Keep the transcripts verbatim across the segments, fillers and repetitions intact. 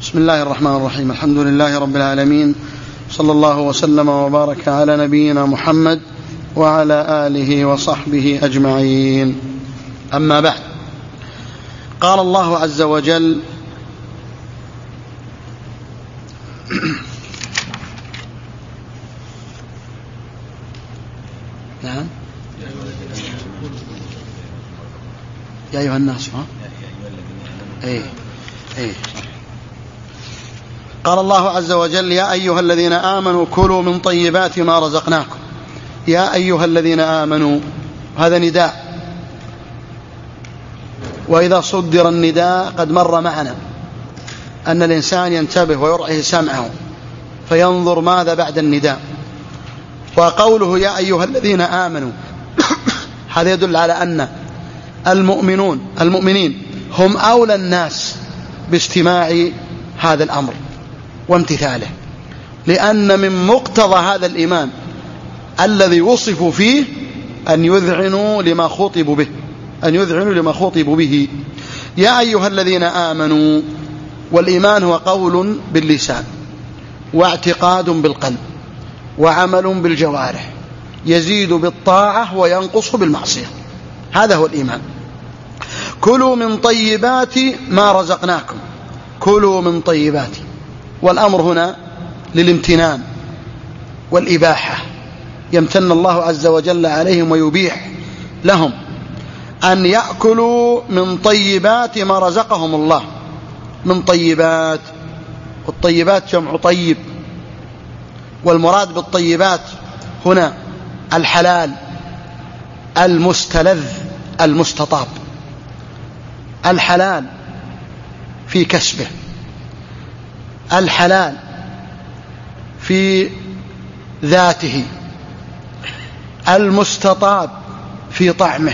بسم الله الرحمن الرحيم. الحمد لله رب العالمين، صلى الله وسلم وبارك على نبينا محمد وعلى آله وصحبه أجمعين. أما بعد، قال الله عز وجل: نعم يا أيها الناس ها؟ إيه إيه قال الله عز وجل: يا أيها الذين آمنوا كلوا من طيبات ما رزقناكم. يا أيها الذين آمنوا، هذا نداء، وإذا صدر النداء قد مر معنا أن الإنسان ينتبه ويرعي سمعه فينظر ماذا بعد النداء. وقوله يا أيها الذين آمنوا هذا يدل على أن المؤمنون المؤمنين هم أولى الناس باستماع هذا الأمر وامتثاله، لأن من مقتضى هذا الإيمان الذي وصفوا فيه أن يذعنوا لما خطبوا به أن يذعنوا لما خطبوا به. يا أيها الذين آمنوا، والإيمان هو قول باللسان واعتقاد بالقلب وعمل بالجوارح، يزيد بالطاعة وينقص بالمعصية، هذا هو الإيمان. كلوا من طيبات ما رزقناكم، كلوا من طيبات، والأمر هنا للامتنان والإباحة، يمتن الله عز وجل عليهم ويبيح لهم أن يأكلوا من طيبات ما رزقهم الله. من طيبات، والطيبات جمع طيب، والمراد بالطيبات هنا الحلال المستلذ المستطاب، الحلال في كسبه، الحلال في ذاته، المستطاب في طعمه،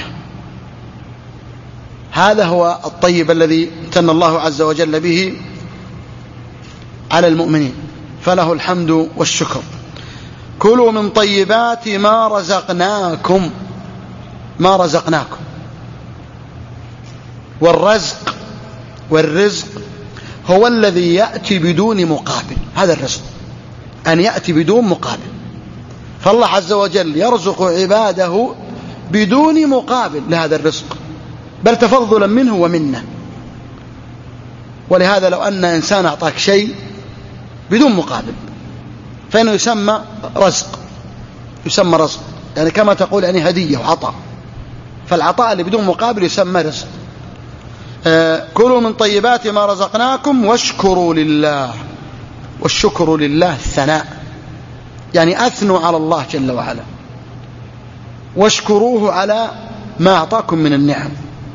هذا هو الطيب الذي امتن الله عز وجل به على المؤمنين، فله الحمد والشكر. كلوا من طيبات ما رزقناكم، ما رزقناكم، والرزق والرزق هو الذي يأتي بدون مقابل، هذا الرزق أن يأتي بدون مقابل، فالله عز وجل يرزق عباده بدون مقابل لهذا الرزق، بل تفضلا منه ومنه. ولهذا لو أن إنسان أعطاك شيء بدون مقابل فإنه يسمى رزق، يسمى رزق، يعني كما تقول يعني هدية وعطاء، فالعطاء اللي بدون مقابل يسمى رزق. آه كلوا من طيبات ما رزقناكم واشكروا لله، والشكر لله الثناء، يعني أثنوا على الله جل وعلا واشكروه على ما أعطاكم من النعم.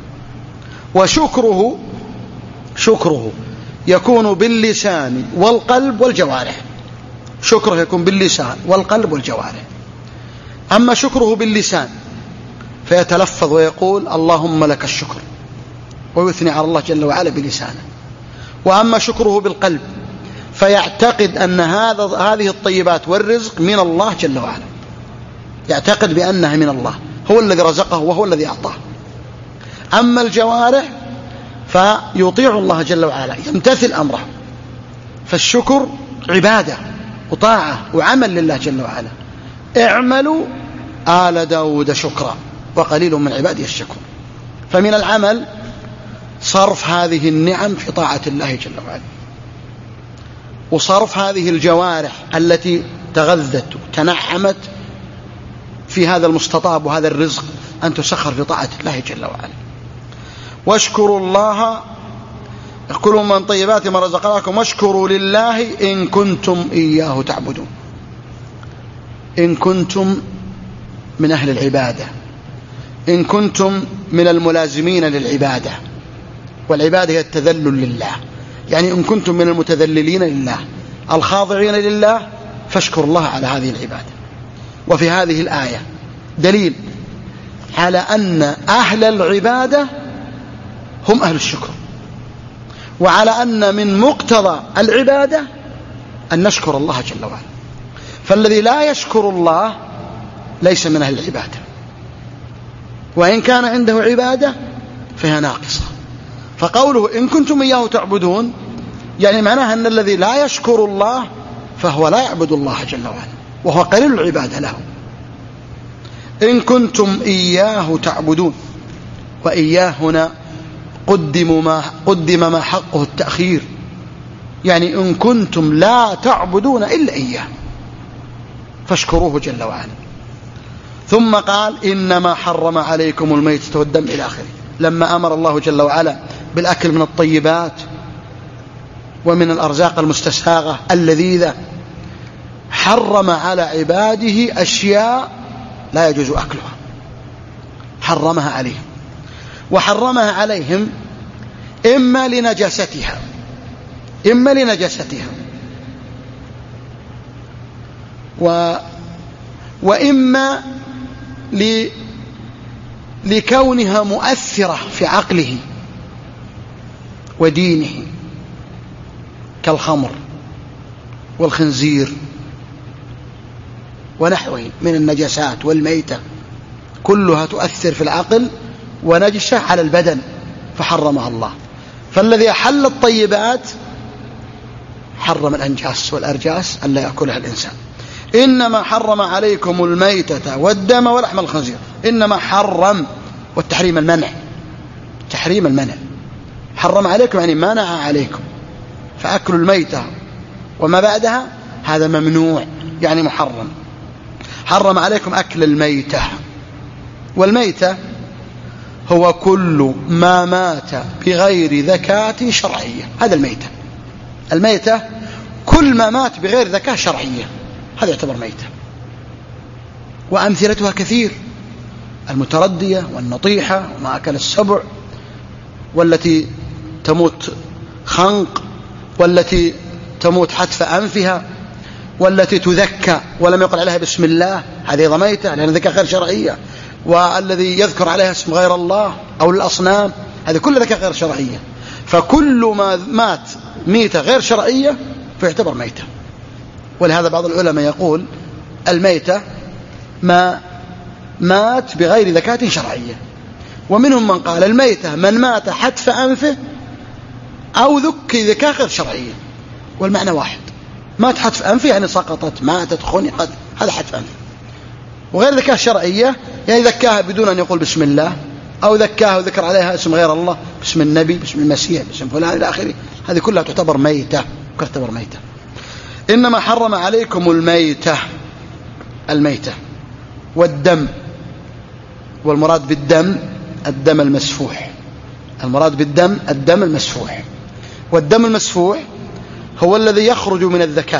وشكره شكره يكون باللسان والقلب والجوارح، شكره يكون باللسان والقلب والجوارح. أما شكره باللسان فيتلفظ ويقول اللهم لك الشكر ويثني على الله جل وعلا بلسانه. وأما شكره بالقلب فيعتقد أن هذا هذه الطيبات والرزق من الله جل وعلا، يعتقد بأنها من الله، هو الذي رزقه وهو الذي أعطاه. أما الجوارح فيطيع الله جل وعلا، يمتثل أمره، فالشكر عبادة وطاعة وعمل لله جل وعلا. اعملوا آل داود شكرا وقليل من عبادي الشكور. فمن العمل صرف هذه النعم في طاعة الله جل وعلا، وصرف هذه الجوارح التي تغذت وتنعمت في هذا المستطاب وهذا الرزق أن تسخر في طاعة الله جل وعلا. واشكروا الله، كلوا من طيبات ما رزقناكم واشكروا لله إن كنتم إياه تعبدون، إن كنتم من أهل العبادة، إن كنتم من الملازمين للعبادة، والعبادة هي التذلل لله، يعني إن كنتم من المتذللين لله الخاضعين لله فاشكروا الله على هذه العبادة. وفي هذه الآية دليل على أن أهل العبادة هم أهل الشكر، وعلى أن من مقتضى العبادة أن نشكر الله جل وعلا. فالذي لا يشكر الله ليس من أهل العبادة، وإن كان عنده عبادة فهي ناقصة. فقوله إن كنتم إياه تعبدون يعني معناها أن الذي لا يشكر الله فهو لا يعبد الله جل وعلا، وهو قليل العبادة له. إن كنتم إياه تعبدون، وإياه هنا قدم ما, قدم ما حقه التأخير، يعني إن كنتم لا تعبدون إلا إياه فاشكروه جل وعلا. ثم قال إنما حرم عليكم الميتة والدم إلى آخره، لما أمر الله جل وعلا بالأكل من الطيبات ومن الأرزاق المستساغة اللذيذة، حرم على عباده أشياء لا يجوز أكلها، حرمها عليهم، وحرمها عليهم إما لنجاستها إما لنجاستها و وإما ل... لكونها مؤثرة في عقله ودينه، كالخمر والخنزير ونحوه من النجاسات والميتة، كلها تؤثر في العقل ونجسة على البدن فحرمها الله. فالذي أحل الطيبات حرم الأنجاس والأرجاس ألا يأكلها الإنسان. إنما حرم عليكم الميتة والدم ولحم الخنزير، إنما حرم، والتحريم المنع، تحريم المنع، حرم عليكم يعني منع عليكم، فأكل الميتة وما بعدها هذا ممنوع يعني محرم. حرم عليكم أكل الميتة، والميتة هو كل ما مات بغير ذكاة شرعية، هذا الميتة. الميتة كل ما مات بغير ذكاة شرعية هذا يعتبر ميتة، وأمثلتها كثير، المتردية والنطيحة وما أكل السبع، والتي تموت خنق، والتي تموت حتف أنفها، والتي تذكى ولم يقل عليها بسم الله هذه أيضا ميتة لأن ذكاء غير شرعية، والذي يذكر عليها اسم غير الله أو الأصنام هذه كل ذكاء غير شرعية. فكل ما مات ميتة غير شرعية فيعتبر ميتة. ولهذا بعض العلماء يقول الميتة ما مات بغير ذكاة شرعية، ومنهم من قال الميتة من مات حتف أنفه أو ذكي ذكاء غير شرعية، والمعنى واحد، مات حتف أنفه يعني سقطت ماتت خنقت، هذا حتف أنفه. وغير ذكاة شرعية يعني ذكاها بدون أن يقول بسم الله، أو ذكاها وذكر عليها اسم غير الله، باسم النبي باسم المسيح باسم فلان إلى آخره، هذه كلها تعتبر ميتة، تعتبر ميتة. إنما حرم عليكم الميتة، الميتة والدم، والمراد بالدم الدم المسفوح، المراد بالدم الدم المسفوح. والدم المسفوح هو الذي يخرج من الذكاء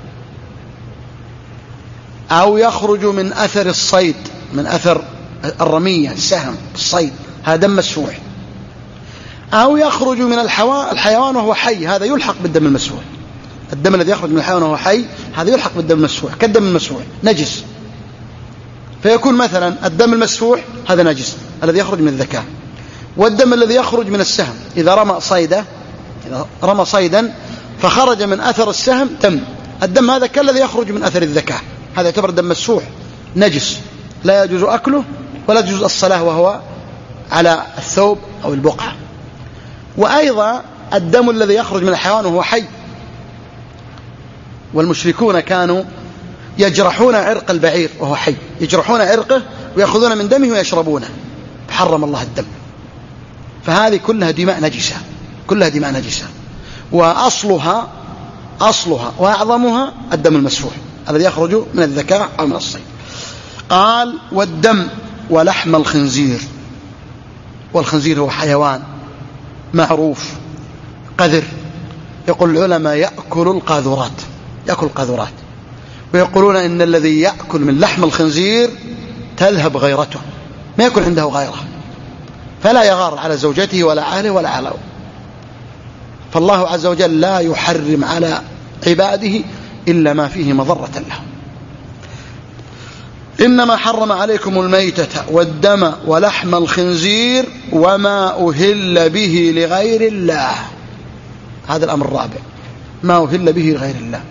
أو يخرج من أثر الصيد، من أثر الرمية السهم الصيد، هذا دم مسفوح، أو يخرج من الحيوان وهو حي، هذا يلحق بالدم المسفوح. الدم الذي يخرج من الحيوان وهو حي هذا يلحق بالدم المسفوح، كالدم المسفوح نجس، فيكون مثلا الدم المسفوح هذا نجس الذي يخرج من الذكاء. والدم الذي يخرج من السهم إذا رمى صيدا، إذا رمى صيدا فخرج من أثر السهم دم، الدم هذا كالذي يخرج من أثر الذكاء، هذا يعتبر دم مسفوح نجس لا يجوز أكله ولا يجوز الصلاة وهو على الثوب أو البقعة. وأيضا الدم الذي يخرج من الحيوان وهو حي، والمشركون كانوا يجرحون عرق البعير وهو حي، يجرحون عرقه ويأخذون من دمه ويشربونه، فحرم الله الدم. فهذه كلها دماء نجسة، كلها دماء نجسة، وأصلها أصلها وأعظمها الدم المسفوح الذي يخرج من الذكاء أو من الصيد. قال والدم ولحم الخنزير، والخنزير هو حيوان معروف قذر، يقول العلماء يأكل القاذورات، يأكل القاذورات، ويقولون إن الذي يأكل من لحم الخنزير تذهب غيرته، ما يكون عنده غيره، فلا يغار على زوجته ولا أهله ولا على. فالله عز وجل لا يحرم على عباده إلا ما فيه مضرة لهم. إنما حرم عليكم الميتة والدم ولحم الخنزير وما أهل به لغير الله، هذا الأمر الرابع، ما أهل به لغير الله.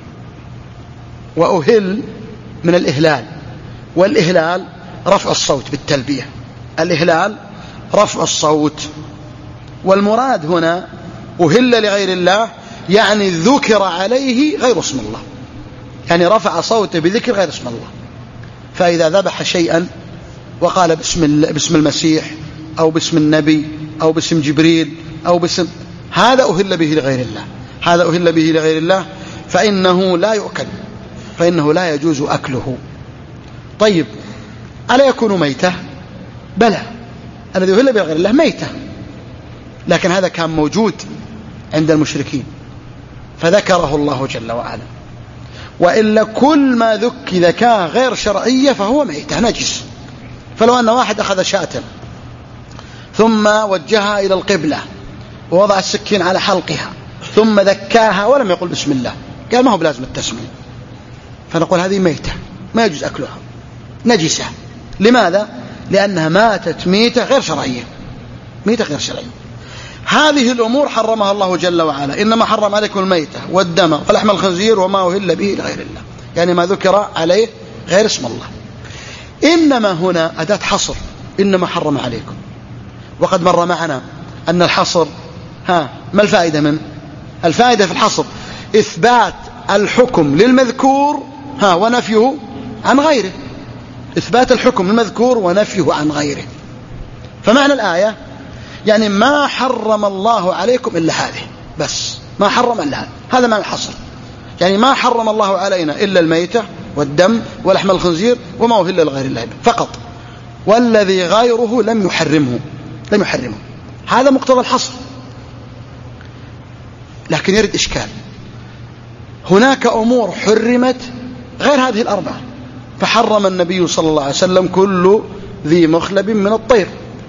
وأهل من الإهلال، والإهلال رفع الصوت بالتلبية، الإهلال رفع الصوت. والمراد هنا أهل لغير الله يعني ذكر عليه غير اسم الله، يعني رفع صوته بذكر غير اسم الله. فإذا ذبح شيئا وقال باسم باسم المسيح أو باسم النبي أو باسم جبريل أو باسم، هذا أهل به لغير الله، هذا أهل به لغير الله فإنه لا يؤكل، فإنه لا يجوز أكله. طيب ألا يكون ميتة؟ بلى، الذي أهل به لغير الله ميتة، لكن هذا كان موجود عند المشركين فذكره الله جل وعلا. وإلا كل ما ذكر كان غير شرعية فهو ميتة نجس. فلو أن واحد أخذ شاة ثم وجهها إلى القبلة ووضع السكين على حلقها ثم ذكاها ولم يقل بسم الله، قال ما هو بلازم التسمية، فنقول هذه ميتة ما يجوز أكلها، نجسة. لماذا؟ لأنها ماتت ميتة غير شرعية، ميتة غير شرعية. هذه الأمور حرمها الله جل وعلا، إنما حرم عليكم الميتة والدم ولحم الخنزير وما أهل به لغير الله، يعني ما ذكر عليه غير اسم الله. إنما هنا أداة حصر، إنما حرم عليكم. وقد مر معنا أن الحصر ها ما الفائدة منه؟ الفائدة في الحصر إثبات الحكم للمذكور ها ونفيه عن غيره، إثبات الحكم للمذكور ونفيه عن غيره. فمعنى الآية يعني ما حرم الله عليكم إلا هذه بس، ما حرم إلا هذا، هذا معنى الحصر. يعني ما حرم الله علينا إلا الميتة والدم ولحم الخنزير وما أهل لغير الله فقط، والذي غيره لم يحرمه، لم يحرمه. هذا مقتضى الحصر. لكن يرد إشكال، هناك أمور حرمت غير هذه الأربعة، فحرم النبي صلى الله عليه وسلم كل ذي مخلب من الطير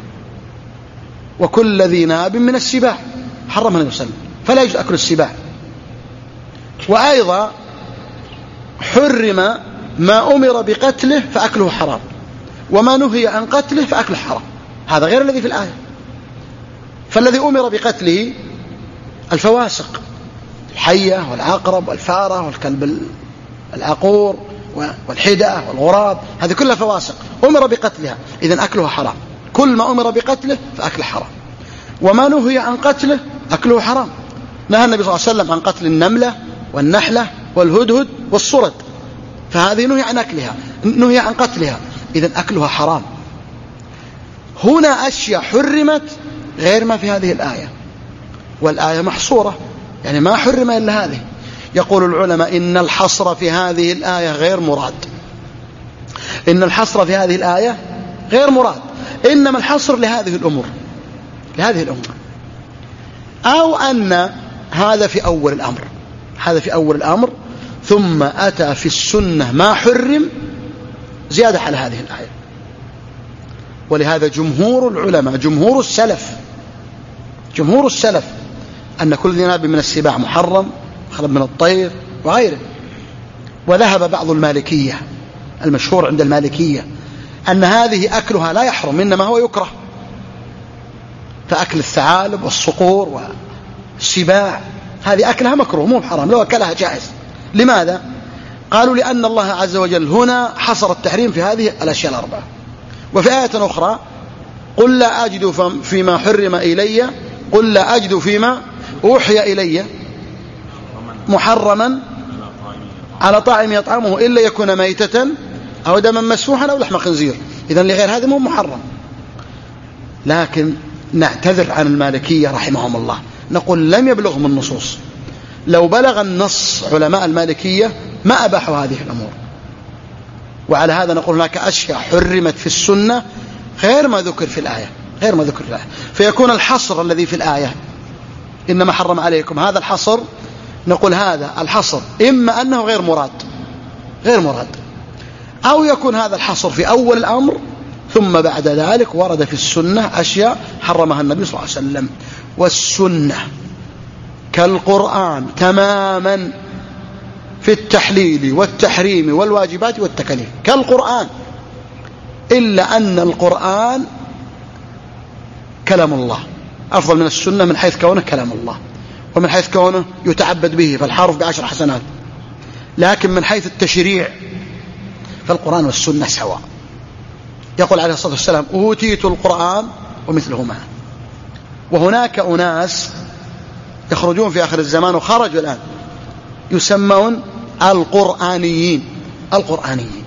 وكل ذي ناب من السباع، حرمها النبي صلى الله عليه وسلم، فلا يجوز أكل السباع. وأيضا حرم ما أمر بقتله فأكله حرام، وما نهي عن قتله فأكله حرام، هذا غير الذي في الآية. فالذي أمر بقتله الفواسق، الحية والعقرب والفارة والكلب العقور والحدأة والغراب، هذه كلها فواسق أمر بقتلها، إذن أكلها حرام. كل ما أمر بقتله فأكله حرام، وما نهي عن قتله أكله حرام. نهى النبي صلى الله عليه وسلم عن قتل النملة والنحلة والهدهد والصرد، فهذه نهي عن أكلها، نهي عن قتلها، إذن أكلها حرام. هنا أشياء حرمت غير ما في هذه الآية، والآية محصورة، يعني ما حرم إلا هذه. يقول العلماء إن الحصر في هذه الآية غير مراد، إن الحصر في هذه الآية غير مراد، إنما الحصر لهذه الأمور، لهذه الأمور. أو أن هذا في أول الأمر، هذا في أول الأمر، ثم أتى في السنة ما حرم زيادة على هذه الآية. ولهذا جمهور العلماء، جمهور السلف، جمهور السلف أن كل ذي ناب من السباع محرم، خلب من الطير وغيره. وذهب بعض المالكية، المشهور عند المالكية، أن هذه أكلها لا يحرم إنما هو يكره، فأكل الثعالب والصقور والسباع هذه أكلها مكروه مو بحرام، لو أكلها جائز. لماذا؟ قالوا لأن الله عز وجل هنا حصر التحريم في هذه الأشياء الأربعة. وفي آية أخرى قل لا أجد فيما حرم إلي، قل لا أجد فيما أوحي إلي محرما على طاعم يطعمه إلا يكون ميتة أو دما مسفوحا أو لحم خنزير. إذن لغير هذا مو محرم. لكن نعتذر عن المالكية رحمهم الله، نقول لم يبلغهم النصوص، لو بلغ النص علماء المالكية ما أباحوا هذه الأمور. وعلى هذا نقول هناك أشياء حرمت في السنة غير ما ذكر في الآية، غير ما ذكر في الآية، فيكون الحصر الذي في الآية إنما حرم عليكم، هذا الحصر نقول هذا الحصر إما أنه غير مراد، غير مراد، أو يكون هذا الحصر في أول الأمر ثم بعد ذلك ورد في السنة أشياء حرمها النبي صلى الله عليه وسلم. والسنة كالقرآن تماما في التحليل والتحريم والواجبات والتكاليف، كالقرآن، إلا أن القرآن كلام الله أفضل من السنة من حيث كونه كلام الله، ومن حيث كونه يتعبد به فالحرف بعشر حسنات، لكن من حيث التشريع فالقرآن والسنة سواء. يقول عليه الصلاة والسلام أوتيت القرآن ومثله معه. وهناك أناس يخرجون في آخر الزمان وخرجوا الآن، يسمون القرآنيين. القرآنيين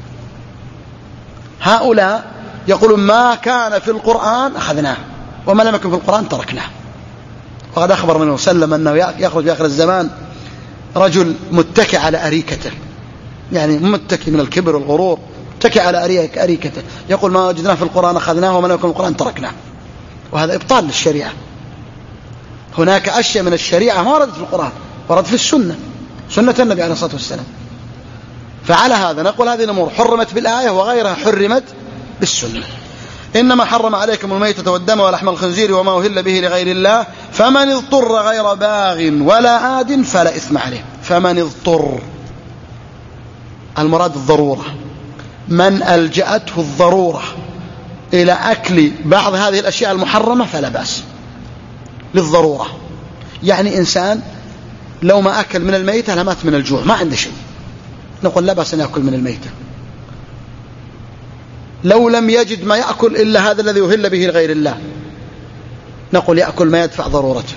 هؤلاء يقولون ما كان في القرآن أخذناه وما لم يكن في القرآن تركناه. وقد أخبر منه وسلم أنه يخرج في آخر الزمان رجل متكئ على أريكته، يعني متكئ من الكبر والغرور، متكئ على أريكته، يقول ما وجدناه في القرآن أخذناه وما لم يكن في القرآن تركناه. وهذا إبطال للشريعة. هناك أشياء من الشريعة ما وردت في القرآن، ورد في السنة، سنة النبي عليه الصلاة والسلام. فعلى هذا نقول هذه الأمور حرمت بالآية وغيرها حرمت بالسنة. إنما حرم عليكم الميتة والدم ولحم الخنزير وما أهل به لغير الله فمن اضطر غير باغ ولا عاد فلا إثم عليه. فمن اضطر، المراد الضرورة، من ألجأته الضرورة إلى أكل بعض هذه الأشياء المحرمة فلا بأس للضرورة. يعني إنسان لو ما أكل من الميتة لمات من الجوع، ما عنده شيء، نقول لا بأس أن يأكل من الميتة. لو لم يجد ما يأكل إلا هذا الذي أهل به لغير الله، نقول يأكل ما يدفع ضرورته.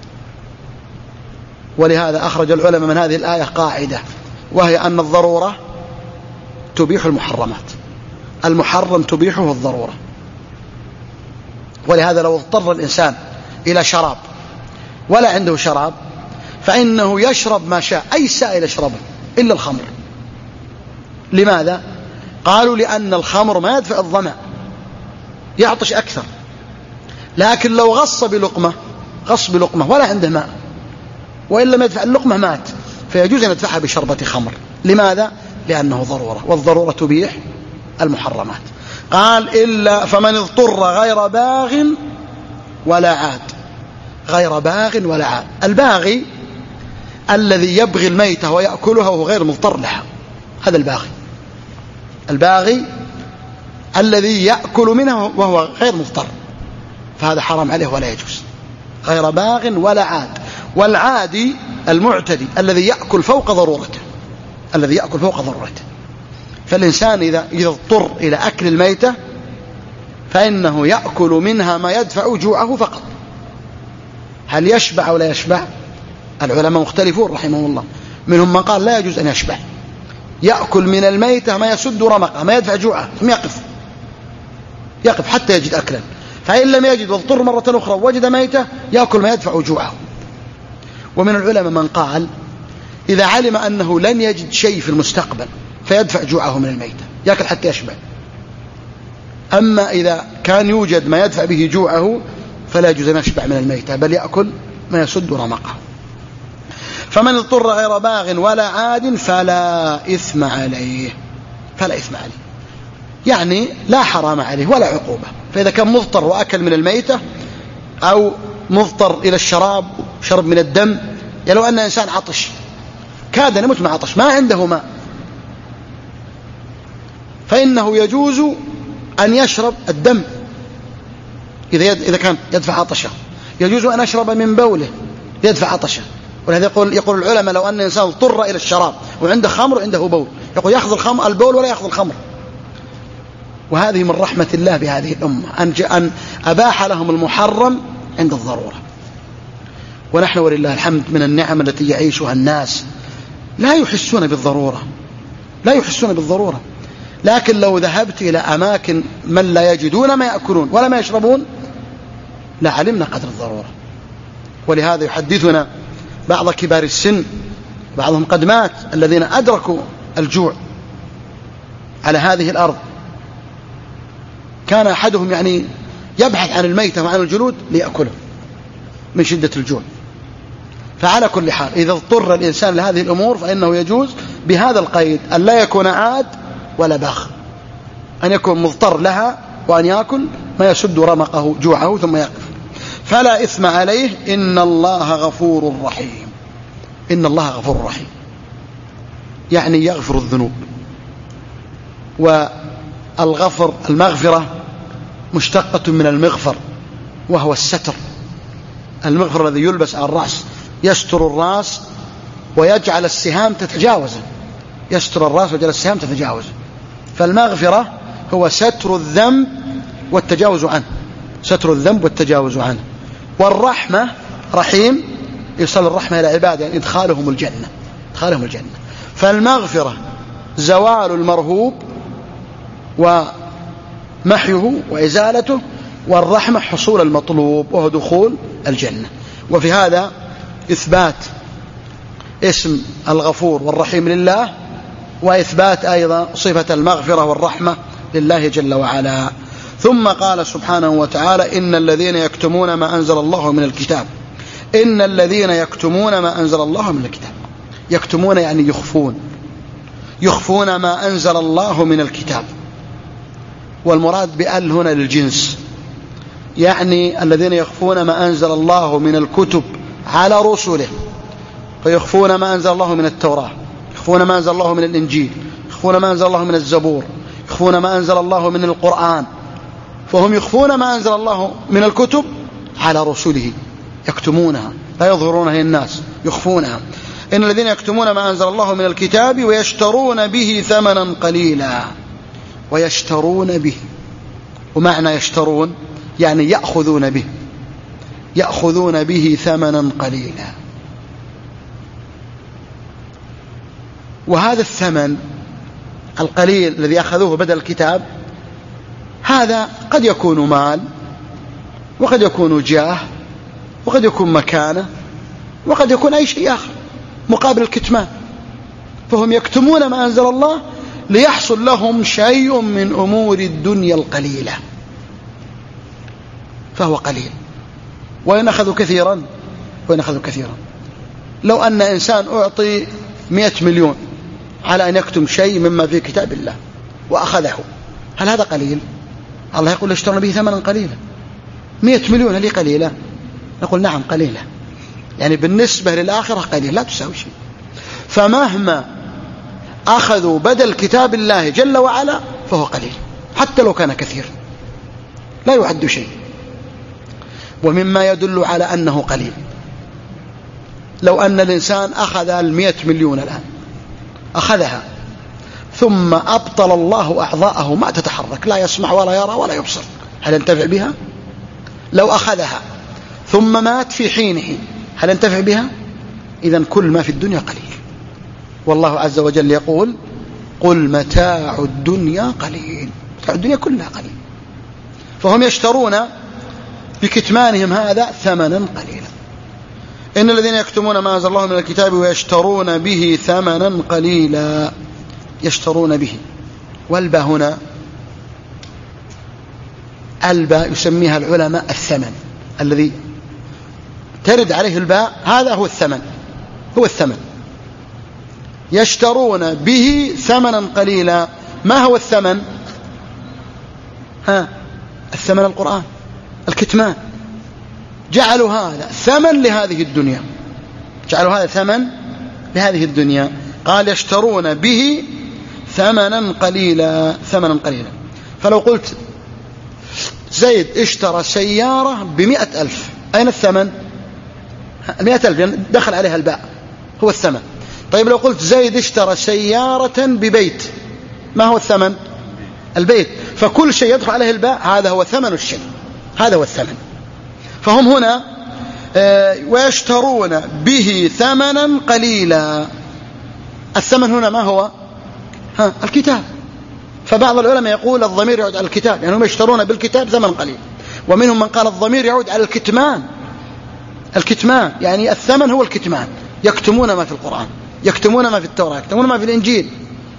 ولهذا أخرج العلماء من هذه الآية قاعدة، وهي أن الضرورة تبيح المحرمات، المحرم تبيحه الضرورة. ولهذا لو اضطر الإنسان إلى شراب ولا عنده شراب فإنه يشرب ما شاء، أي سائل يشربه إلا الخمر. لماذا؟ قالوا لأن الخمر ما يدفع الظمأ، يعطش أكثر. لكن لو غص بلقمة غص بلقمة ولا عنده ماء وإن لم يدفع اللقمة مات، فيجوز أن يدفعها بشربة خمر. لماذا؟ لأنه ضرورة، والضرورة تبيح المحرمات. قال إلا فمن اضطر غير باغ ولا عاد. غير باغ ولا عاد، الباغي الذي يبغي الميتة ويأكلها وهو غير مضطر لها، هذا الباغي. الباغي الذي يأكل منها وهو غير مضطر، فهذا حرام عليه ولا يجوز. غير باغ ولا عاد. والعادي المعتدي الذي يأكل فوق ضرورته، الذي يأكل فوق ضرورته. فالإنسان إذا إذا اضطر إلى أكل الميتة فإنه يأكل منها ما يدفع جوعه فقط. هل يشبع أو لا يشبع؟ العلماء مختلفون رحمهم الله، منهم من قال لا يجوز أن يشبع، يأكل من الميتة ما يسد رمقه ما يدفع جوعه، ثم يقف يقف حتى يجد أكلا. فإن لم يجد واضطر مرة أخرى وجد ميتة يأكل ما يدفع جوعه. ومن العلماء من قال إذا علم أنه لن يجد شيء في المستقبل فيدفع جوعه من الميتة، يأكل حتى يشبع. أما إذا كان يوجد ما يدفع به جوعه فلا يجوز أن يشبع من الميتة، بل يأكل ما يسد رمقه. فمن اضطر غير باغ ولا عاد فلا إثم عليه. فلا إثم عليه يعني لا حرام عليه ولا عقوبة. فإذا كان مضطر وأكل من الميتة أو مضطر إلى الشراب شرب من الدم، يعني لو أن إنسان عطش كاد أن يموت من عطش ما عنده ماء، فإنه يجوز أن يشرب الدم إذا إذا كان يدفع عطشه، يجوز أن أشرب من بوله يدفع عطشه. ولهذا يقول يقول العلماء لو أن إنسان اضطر إلى الشراب وعنده خمر عنده بول، يقول يأخذ الخمر البول ولا يأخذ الخمر. وهذه من رحمة الله بهذه الأمة أن أن أباح لهم المحرم عند الضرورة. ونحن ولله الحمد من النعم التي يعيشها الناس لا يحسون بالضرورة، لا يحسون بالضرورة. لكن لو ذهبت إلى أماكن من لا يجدون ما يأكلون ولا ما يشربون لعلمنا قدر الضرورة. ولهذا يحدثنا بعض كبار السن، بعضهم قد مات، الذين أدركوا الجوع على هذه الأرض، كان أحدهم يعني يبحث عن الميتة وعن الجلود ليأكله من شدة الجوع. فعلى كل حال إذا اضطر الإنسان لهذه الأمور فإنه يجوز بهذا القيد أن لا يكون عاد ولا باخ، أن يكون مضطر لها وأن يأكل ما يسد رمقه جوعه ثم يقف. فلا إثم عليه إن الله غفور رحيم. إن الله غفور رحيم يعني يغفر الذنوب. والغفر المغفرة مشتقة من المغفر وهو الستر. المغفر الذي يلبس على الرأس، يستر الرأس ويجعل السهام تتجاوزه، يستر الرأس ويجعل السهام تتجاوزه. فالمغفرة هو ستر الذنب والتجاوز عنه، ستر الذنب والتجاوز عنه. والرحمة رحيم إيصال الرحمة إلى عباده، يعني إدخالهم الجنة، إدخالهم الجنة. فالمغفرة زوال المرهوب ومحيه وإزالته، والرحمة حصول المطلوب وهو دخول الجنة. وفي هذا إثبات اسم الغفور والرحيم لله، وإثبات أيضا صفة المغفرة والرحمة لله جل وعلا. ثم قال سبحانه وتعالى: إن الذين يكتمون ما أنزل الله من الكتاب إن الذين يكتمون ما أنزل الله من الكتاب. يكتمون يعني يخفون، يخفون ما أنزل الله من الكتاب، والمراد بأل هنا للجنس، يعني الذين يخفون ما أنزل الله من الكتب على رسله، فيخفون ما أنزل الله من التوراة، يخفون ما أنزل الله من الإنجيل، يخفون ما أنزل الله من الزبور، يخفون ما أنزل الله من القرآن، فهم يخفون ما أنزل الله من الكتب على رسله، يكتمونها لا يظهرونها للناس، يخفونها. إن الذين يكتمون ما أنزل الله من الكتاب ويشترون به ثمنا قليلا. ويشترون به، ومعنى يشترون يعني يأخذون به، يأخذون به ثمنا قليلا. وهذا الثمن القليل الذي أخذوه بدل الكتاب، هذا قد يكون مال، وقد يكون جاه، وقد يكون مكانة، وقد يكون أي شيء آخر مقابل الكتمان. فهم يكتمون ما أنزل الله ليحصل لهم شيء من أمور الدنيا القليلة، فهو قليل. وإن أخذوا كثيرا وإن أخذوا كثيرا لو أن إنسان أعطي مئة مليون على أن يكتم شيء مما في كتاب الله وأخذه، هل هذا قليل؟ الله يقول اشترون به ثمنا قليلا. مئة مليون هل هي قليلة؟ نقول نعم قليلة، يعني بالنسبة للآخرة قليل، لا تساوي شيء. فمهما أخذوا بدل كتاب الله جل وعلا فهو قليل، حتى لو كان كثير لا يعد شيء. ومما يدل على أنه قليل، لو أن الإنسان أخذ المئة مليون الآن، أخذها ثم أبطل الله أعضاءه ما تتحرك، لا يسمع ولا يرى ولا يبصر، هل ينتفع بها؟ لو أخذها ثم مات في حينه هل ينتفع بها؟ إذن كل ما في الدنيا قليل. والله عز وجل يقول: قل متاع الدنيا قليل. متاع الدنيا كلها قليل. فهم يشترون بكتمانهم هذا ثمنا قليلا. إن الذين يكتمون ما أنزل الله من الكتاب ويشترون به ثمنا قليلا. يشترون به، والباء هنا الباء يسميها العلماء الثمن الذي ترد عليه الباء، هذا هو الثمن، هو الثمن. يشترون به ثمنا قليلا. ما هو الثمن؟ ها الثمن القرآن، الكتمان. جعلوا هذا ثمن لهذه الدنيا، جعلوا هذا ثمن لهذه الدنيا. قال يشترون به ثمنا قليلا، ثمنا قليلا. فلو قلت زيد اشترى سيارة بمئة ألف، أين الثمن؟ مئة ألف دخل عليها الباء، هو الثمن. طيب لو قلت زيد اشترى سيارة ببيت، ما هو الثمن؟ البيت. فكل شيء يدخل عليه الباء هذا هو ثمن الشيء، هذا هو الثمن. فهم هنا ويشترون به ثمنا قليلا. الثمن هنا ما هو؟ ها الكتاب. فبعض العلماء يقول الضمير يعود على الكتاب، يعني هم يشترون بالكتاب ثمن قليل. ومنهم من قال الضمير يعود على الكتمان، الكتمان يعني الثمن هو الكتمان. يكتمون ما في القرآن، يكتمون ما في التوراة، يكتمون ما في الإنجيل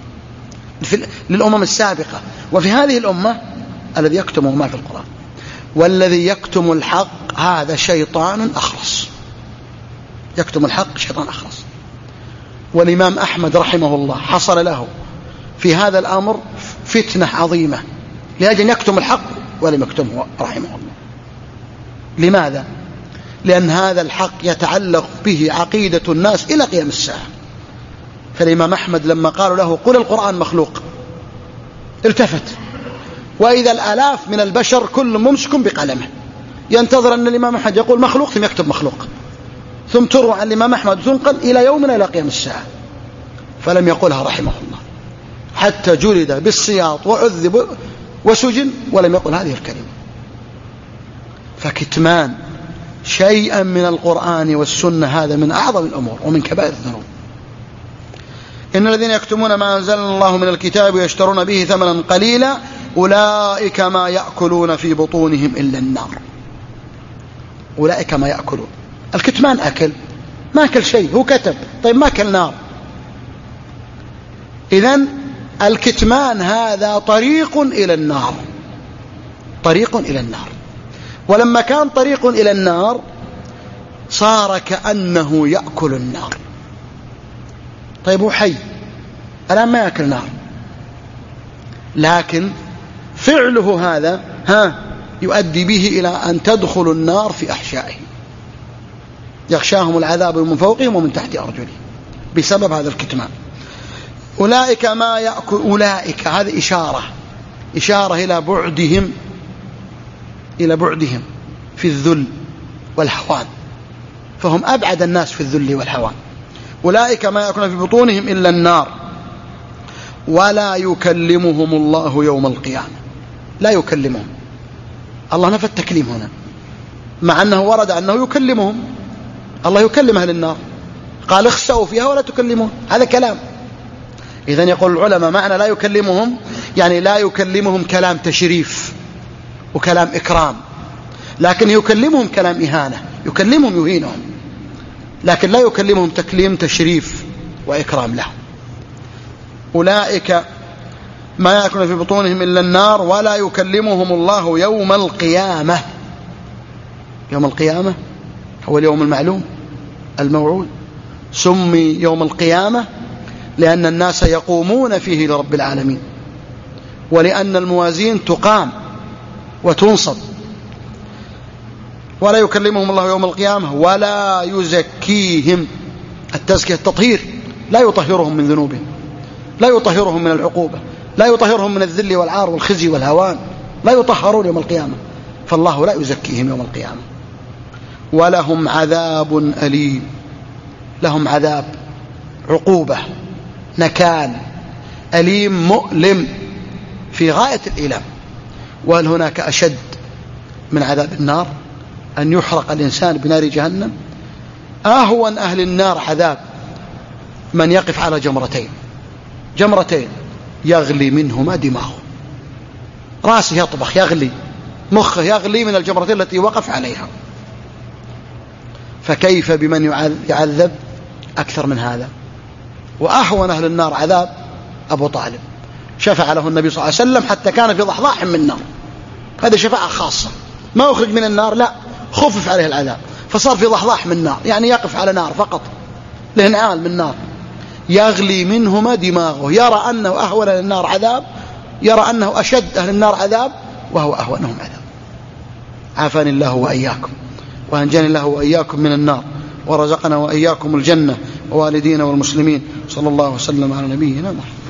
للأمم السابقة. وفي هذه الأمة الذي يكتم ما في القرآن. والذي يكتم الحق هذا شيطان أخرس، يكتم الحق شيطان أخرس. والإمام أحمد رحمه الله حصل له في هذا الأمر فتنة عظيمة لأجل أن يكتم الحق ولم يكتمه رحمه الله. لماذا؟ لأن هذا الحق يتعلق به عقيدة الناس إلى قيام الساعة. فالإمام أحمد لما قالوا له قل القرآن مخلوق التفت، وإذا الآلاف من البشر كل ممسك بقلمه ينتظر أن الإمام أحمد يقول مخلوق ثم يكتب مخلوق، ثم تروى عن الإمام أحمد تنقل إلى يومنا إلى قيام الساعة. فلم يقولها رحمه الله حتى جلد بالسياط وعذب وسجن ولم يقل هذه الكلمة. فكتمان شيئا من القرآن والسنة هذا من أعظم الأمور ومن كبائر الذنوب. إن الذين يكتمون ما أنزل الله من الكتاب ويشترون به ثمنا قليلا أولئك ما يأكلون في بطونهم إلا النار. أولئك ما يأكلون، الكتمان أكل، ما أكل شيء، هو كتب، طيب ما أكل نار. إذن الكتمان هذا طريق إلى النار، طريق إلى النار. ولما كان طريق إلى النار صار كأنه يأكل النار. طيب هو حي الآن ما يأكل نار، لكن فعله هذا ها يؤدي به إلى أن تدخل النار في أحشائه، يغشاهم العذاب من فوقهم ومن تحت أرجلهم بسبب هذا الكتمان. أولئك ما يأكل، أولئك هذه إشارة إشارة إلى بعدهم إلى بعدهم في الذل والهوان، فهم أبعد الناس في الذل والهوان. أولئك ما يأكلون في بطونهم إلا النار ولا يكلمهم الله يوم القيامة. لا يكلمهم، الله نفى التكليم هنا، مع أنه ورد أنه يكلمهم. الله يكلم أهل النار، قال اخسأوا فيها ولا تكلمون، هذا كلام. إذن يقول العلماء معنى لا يكلمهم يعني لا يكلمهم كلام تشريف وكلام إكرام، لكن يكلمهم كلام إهانة، يكلمهم يهينهم، لكن لا يكلمهم تكليم تشريف وإكرام لهم. أولئك ما يأكلون في بطونهم إلا النار ولا يكلمهم الله يوم القيامة. يوم القيامة هو اليوم المعلوم الموعود، سمي يوم القيامة لأن الناس يقومون فيه لرب العالمين، ولأن الموازين تقام وتنصب. ولا يكلمهم الله يوم القيامة ولا يزكيهم، التزكية التطهير، لا يطهرهم من ذنوبهم، لا يطهرهم من العقوبة، لا يطهرهم من الذل والعار والخزي والهوان، لا يطهرون يوم القيامة، فالله لا يزكيهم يوم القيامة. ولهم عذاب أليم، لهم عذاب، عقوبة، نكال أليم مؤلم في غاية الإيلام. وهل هناك أشد من عذاب النار أن يحرق الإنسان بنار جهنم؟ أهون أهل النار عذاب من يقف على جمرتين جمرتين يغلي منهما دماغه، رأسه يطبخ يغلي، مخه يغلي من الجمرتين التي وقف عليها، فكيف بمن يعذب أكثر من هذا؟ وأهون أهل النار عذاب أبو طالب، شفع له النبي صلى الله عليه وسلم حتى كان في ضحضاح من النار، هذا شفاعة خاصة، ما أخرج من النار، لا، خفف عليه العذاب فصار في ضحضاح من النار، يعني يقف على نار فقط، له نعال من نار يغلي منهما دماغه، يرى أنه أهون أهل النار عذاب، يرى أنه أشد أهل النار عذاب وهو أهونهم عذاب. عافاني الله وإياكم، وأنجاني الله وإياكم من النار، ورزقنا وإياكم الجنة، ووالدينا والمسلمين. صلى الله وسلم على نبينا محمد.